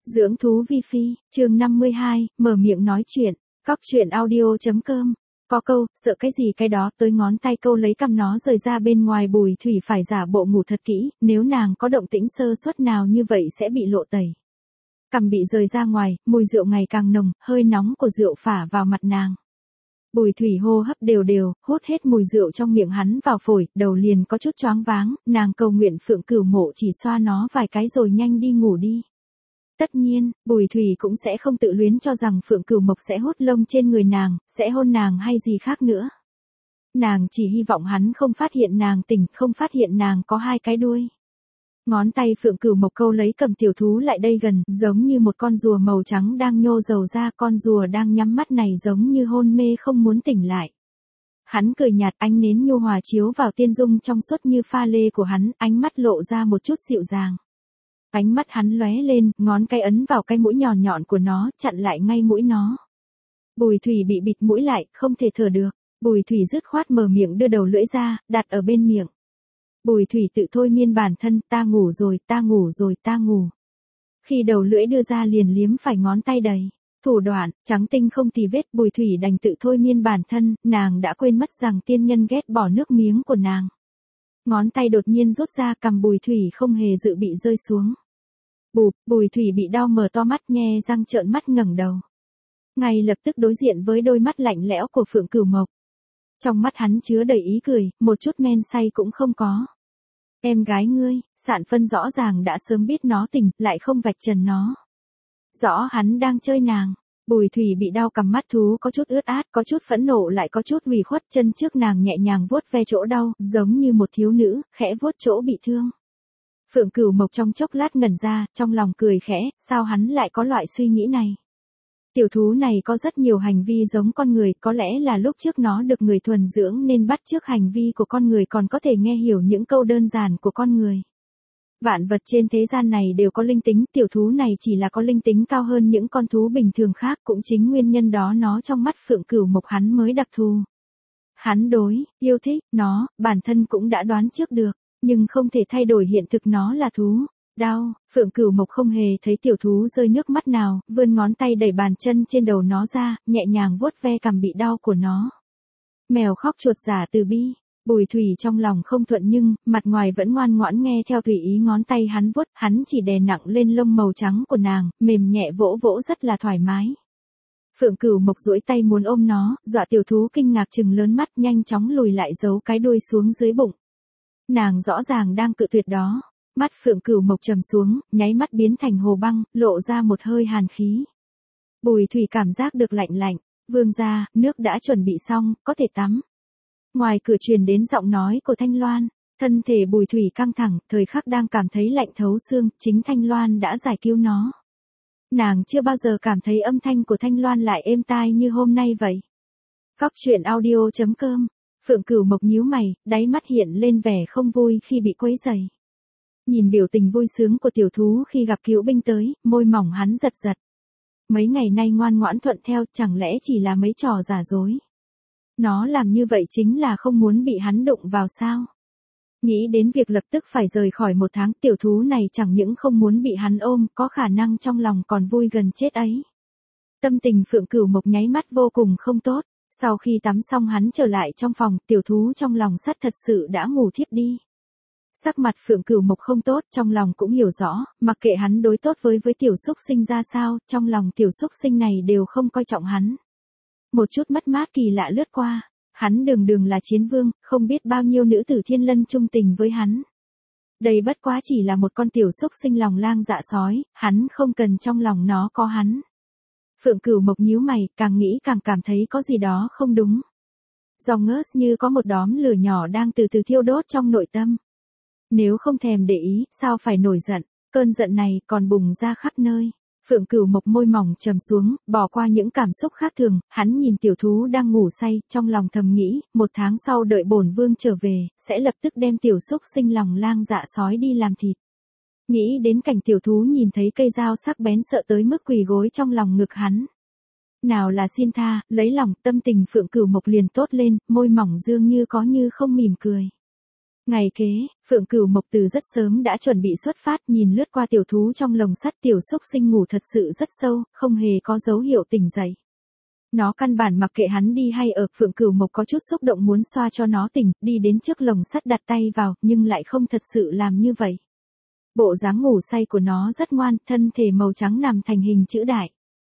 Dưỡng thú vi phi, chương 52, mở miệng nói chuyện, cóc truyện audio.com. Có câu, sợ cái gì cái đó, tới ngón tay câu lấy cằm nó rời ra bên ngoài. Bùi Thủy phải giả bộ ngủ thật kỹ, nếu nàng có động tĩnh sơ suất nào như vậy sẽ bị lộ tẩy. Cằm bị rời ra ngoài, mùi rượu ngày càng nồng, hơi nóng của rượu phả vào mặt nàng. Bùi Thủy hô hấp đều đều, hút hết mùi rượu trong miệng hắn vào phổi, đầu liền có chút choáng váng, nàng cầu nguyện Phượng Cửu Mộ chỉ xoa nó vài cái rồi nhanh đi ngủ đi. Tất nhiên, Bùi Thủy cũng sẽ không tự luyến cho rằng Phượng Cửu Mộc sẽ hút lông trên người nàng, sẽ hôn nàng hay gì khác nữa. Nàng chỉ hy vọng hắn không phát hiện nàng tỉnh, không phát hiện nàng có hai cái đuôi. Ngón tay Phượng Cửu Mộc câu lấy cầm tiểu thú lại đây gần, giống như một con rùa màu trắng đang nhô dầu ra, con rùa đang nhắm mắt này giống như hôn mê không muốn tỉnh lại. Hắn cười nhạt, ánh nến nhu hòa chiếu vào tiên dung trong suốt như pha lê của hắn, ánh mắt lộ ra một chút dịu dàng. Ánh mắt hắn lóe lên, ngón cái ấn vào cái mũi nhọn nhọn của nó, chặn lại ngay mũi nó. Bùi Thủy bị bịt mũi lại, không thể thở được. Bùi Thủy dứt khoát mở miệng đưa đầu lưỡi ra, đặt ở bên miệng. Bùi Thủy tự thôi miên bản thân, ta ngủ rồi, ta ngủ rồi, ta ngủ. Khi đầu lưỡi đưa ra liền liếm phải ngón tay đầy. Thủ đoạn, trắng tinh không tì vết. Bùi Thủy đành tự thôi miên bản thân, nàng đã quên mất rằng tiên nhân ghét bỏ nước miếng của nàng. Ngón tay đột nhiên rút ra, cằm Bùi Thủy không hề dự bị rơi xuống. Bùi Thủy bị đau mở to mắt, nhe răng trợn mắt ngẩng đầu. Ngay lập tức đối diện với đôi mắt lạnh lẽo của Phượng Cửu Mộc. Trong mắt hắn chứa đầy ý cười, một chút men say cũng không có. Em gái ngươi, Sạn Phân rõ ràng đã sớm biết nó tỉnh, lại không vạch trần nó. Rõ hắn đang chơi nàng. Bùi Thủy bị đau cằm mắt thú có chút ướt át, có chút phẫn nộ lại có chút ủy khuất, chân trước nàng nhẹ nhàng vuốt ve chỗ đau, giống như một thiếu nữ, khẽ vuốt chỗ bị thương. Phượng Cửu Mộc trong chốc lát ngẩn ra, trong lòng cười khẽ, sao hắn lại có loại suy nghĩ này? Tiểu thú này có rất nhiều hành vi giống con người, có lẽ là lúc trước nó được người thuần dưỡng nên bắt chước hành vi của con người, còn có thể nghe hiểu những câu đơn giản của con người. Vạn vật trên thế gian này đều có linh tính, tiểu thú này chỉ là có linh tính cao hơn những con thú bình thường khác, cũng chính nguyên nhân đó nó trong mắt Phượng Cửu Mộc hắn mới đặc thù. Hắn yêu thích nó, bản thân cũng đã đoán trước được, nhưng không thể thay đổi hiện thực nó là thú. Đau, Phượng Cửu Mộc không hề thấy tiểu thú rơi nước mắt nào, vươn ngón tay đẩy bàn chân trên đầu nó ra, nhẹ nhàng vuốt ve cằm bị đau của nó. Mèo khóc chuột giả từ bi. Bùi Thủy trong lòng không thuận nhưng, mặt ngoài vẫn ngoan ngoãn nghe theo tùy ý ngón tay hắn vuốt, hắn chỉ đè nặng lên lông màu trắng của nàng, mềm nhẹ vỗ vỗ rất là thoải mái. Phượng Cửu Mộc duỗi tay muốn ôm nó, dọa tiểu thú kinh ngạc trừng lớn mắt, nhanh chóng lùi lại giấu cái đuôi xuống dưới bụng. Nàng rõ ràng đang cự tuyệt đó. Mắt Phượng Cửu Mộc trầm xuống, nháy mắt biến thành hồ băng, lộ ra một hơi hàn khí. Bùi Thủy cảm giác được lạnh lạnh, vương gia, nước đã chuẩn bị xong, có thể tắm. Ngoài cửa truyền đến giọng nói của Thanh Loan, thân thể Bùi Thủy căng thẳng, thời khắc đang cảm thấy lạnh thấu xương, chính Thanh Loan đã giải cứu nó. Nàng chưa bao giờ cảm thấy âm thanh của Thanh Loan lại êm tai như hôm nay vậy. Cóc truyện audio.com. Phượng Cửu Mộc nhíu mày, đáy mắt hiện lên vẻ không vui khi bị quấy rầy. Nhìn biểu tình vui sướng của tiểu thú khi gặp cứu binh tới, môi mỏng hắn giật giật. Mấy ngày nay ngoan ngoãn thuận theo, chẳng lẽ chỉ là mấy trò giả dối. Nó làm như vậy chính là không muốn bị hắn đụng vào sao? Nghĩ đến việc lập tức phải rời khỏi 1 tháng, tiểu thú này chẳng những không muốn bị hắn ôm, có khả năng trong lòng còn vui gần chết ấy. Tâm tình Phượng Cửu Mộc nháy mắt vô cùng không tốt. Sau khi tắm xong hắn trở lại trong phòng, tiểu thú trong lòng sắt thật sự đã ngủ thiếp đi. Sắc mặt Phượng Cửu Mộc không tốt, trong lòng cũng hiểu rõ, mặc kệ hắn đối tốt với tiểu xúc sinh ra sao, trong lòng tiểu xúc sinh này đều không coi trọng hắn. Một chút mất mát kỳ lạ lướt qua, hắn đường là chiến vương, không biết bao nhiêu nữ tử thiên lân trung tình với hắn. Đây bất quá chỉ là một con tiểu xúc sinh lòng lang dạ sói, hắn không cần trong lòng nó có hắn. Phượng Cửu Mộc nhíu mày, càng nghĩ càng cảm thấy có gì đó không đúng. Dòng ngớt như có một đóm lửa nhỏ đang từ từ thiêu đốt trong nội tâm. Nếu không thèm để ý, sao phải nổi giận, cơn giận này còn bùng ra khắp nơi. Phượng Cửu Mộc môi mỏng trầm xuống, bỏ qua những cảm xúc khác thường, hắn nhìn tiểu thú đang ngủ say, trong lòng thầm nghĩ, 1 tháng sau đợi bổn vương trở về, sẽ lập tức đem tiểu xúc sinh lòng lang dạ sói đi làm thịt. Nghĩ đến cảnh tiểu thú nhìn thấy cây dao sắc bén sợ tới mức quỳ gối trong lòng ngực hắn. Nào là xin tha, lấy lòng, tâm tình Phượng Cửu Mộc liền tốt lên, môi mỏng dương như có như không mỉm cười. Ngày kế, Phượng Cửu Mộc từ rất sớm đã chuẩn bị xuất phát, nhìn lướt qua tiểu thú trong lồng sắt, tiểu xúc sinh ngủ thật sự rất sâu, không hề có dấu hiệu tỉnh dậy. Nó căn bản mặc kệ hắn đi hay ở, Phượng Cửu Mộc có chút xúc động muốn xoa cho nó tỉnh, đi đến trước lồng sắt đặt tay vào, nhưng lại không thật sự làm như vậy. Bộ dáng ngủ say của nó rất ngoan, thân thể màu trắng nằm thành hình chữ đại.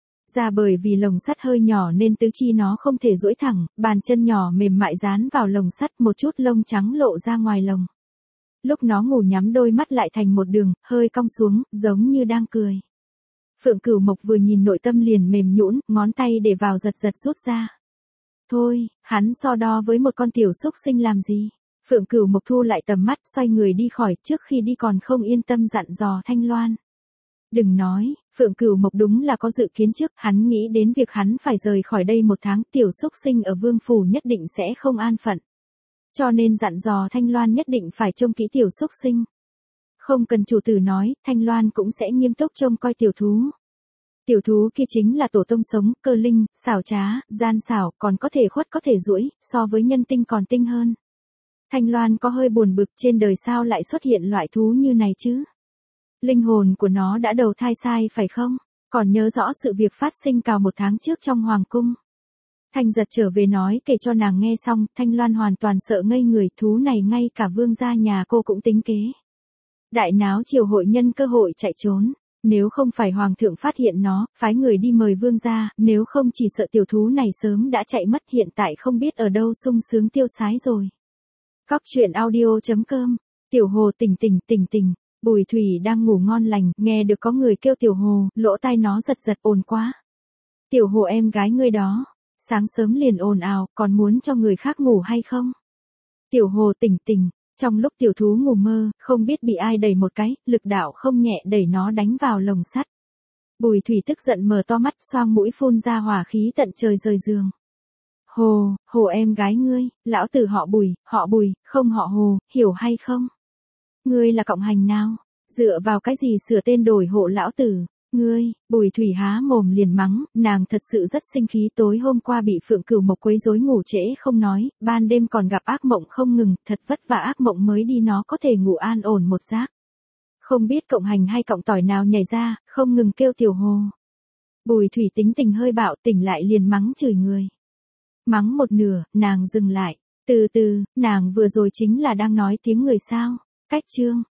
Ra bởi vì lồng sắt hơi nhỏ nên tứ chi nó không thể duỗi thẳng, bàn chân nhỏ mềm mại dán vào lồng sắt, một chút lông trắng lộ ra ngoài lồng. Lúc nó ngủ nhắm đôi mắt lại thành một đường, hơi cong xuống, giống như đang cười. Phượng Cửu Mộc vừa nhìn nội tâm liền mềm nhũn, ngón tay để vào giật giật rút ra. Thôi, hắn so đo với một con tiểu xúc sinh làm gì? Phượng Cửu Mộc thu lại tầm mắt, xoay người đi khỏi, trước khi đi còn không yên tâm dặn dò Thanh Loan. Đừng nói, Phượng Cửu Mộc đúng là có dự kiến trước, hắn nghĩ đến việc hắn phải rời khỏi đây 1 tháng, tiểu xúc sinh ở Vương Phủ nhất định sẽ không an phận. Cho nên dặn dò Thanh Loan nhất định phải trông kỹ tiểu xúc sinh. Không cần chủ tử nói, Thanh Loan cũng sẽ nghiêm túc trông coi tiểu thú. Tiểu thú kia chính là tổ tông sống, cơ linh, xảo trá, gian xảo, còn có thể khuất có thể duỗi, so với nhân tinh còn tinh hơn. Thanh Loan có hơi buồn bực, trên đời sao lại xuất hiện loại thú như này chứ? Linh hồn của nó đã đầu thai sai phải không? Còn nhớ rõ sự việc phát sinh cào 1 tháng trước trong hoàng cung. Thanh Giật trở về nói kể cho nàng nghe xong, Thanh Loan hoàn toàn sợ ngây người, thú này ngay cả vương gia nhà cô cũng tính kế. Đại náo triều hội nhân cơ hội chạy trốn. Nếu không phải hoàng thượng phát hiện nó, phái người đi mời vương gia, nếu không chỉ sợ tiểu thú này sớm đã chạy mất, hiện tại không biết ở đâu sung sướng tiêu sái rồi. Cóc truyện audio.com. Tiểu Hồ tỉnh tỉnh. Bùi Thủy đang ngủ ngon lành, nghe được có người kêu Tiểu Hồ, lỗ tai nó giật ồn quá. Tiểu Hồ em gái ngươi đó, sáng sớm liền ồn ào, còn muốn cho người khác ngủ hay không? Tiểu Hồ tỉnh. Trong lúc tiểu thú ngủ mơ, không biết bị ai đẩy một cái, lực đạo không nhẹ đẩy nó đánh vào lồng sắt. Bùi Thủy tức giận mở to mắt, xoang mũi phun ra hỏa khí tận trời rời giường. Hồ em gái ngươi, lão tử họ Bùi, không họ Hồ, hiểu hay không? Ngươi là cộng hành nào? Dựa vào cái gì sửa tên đổi hộ lão tử? Ngươi, Bùi Thủy há mồm liền mắng, nàng thật sự rất sinh khí, tối hôm qua bị Phượng Cửu Mộc quấy rối ngủ trễ không nói, ban đêm còn gặp ác mộng không ngừng, thật vất vả ác mộng mới đi nó có thể ngủ an ổn một giấc. Không biết cộng hành hay cộng tỏi nào nhảy ra, không ngừng kêu Tiểu Hồ. Bùi Thủy tính tình hơi bạo, tỉnh lại liền mắng chửi người. Mắng một nửa, nàng dừng lại, từ từ, nàng vừa rồi chính là đang nói tiếng người sao? Cách chương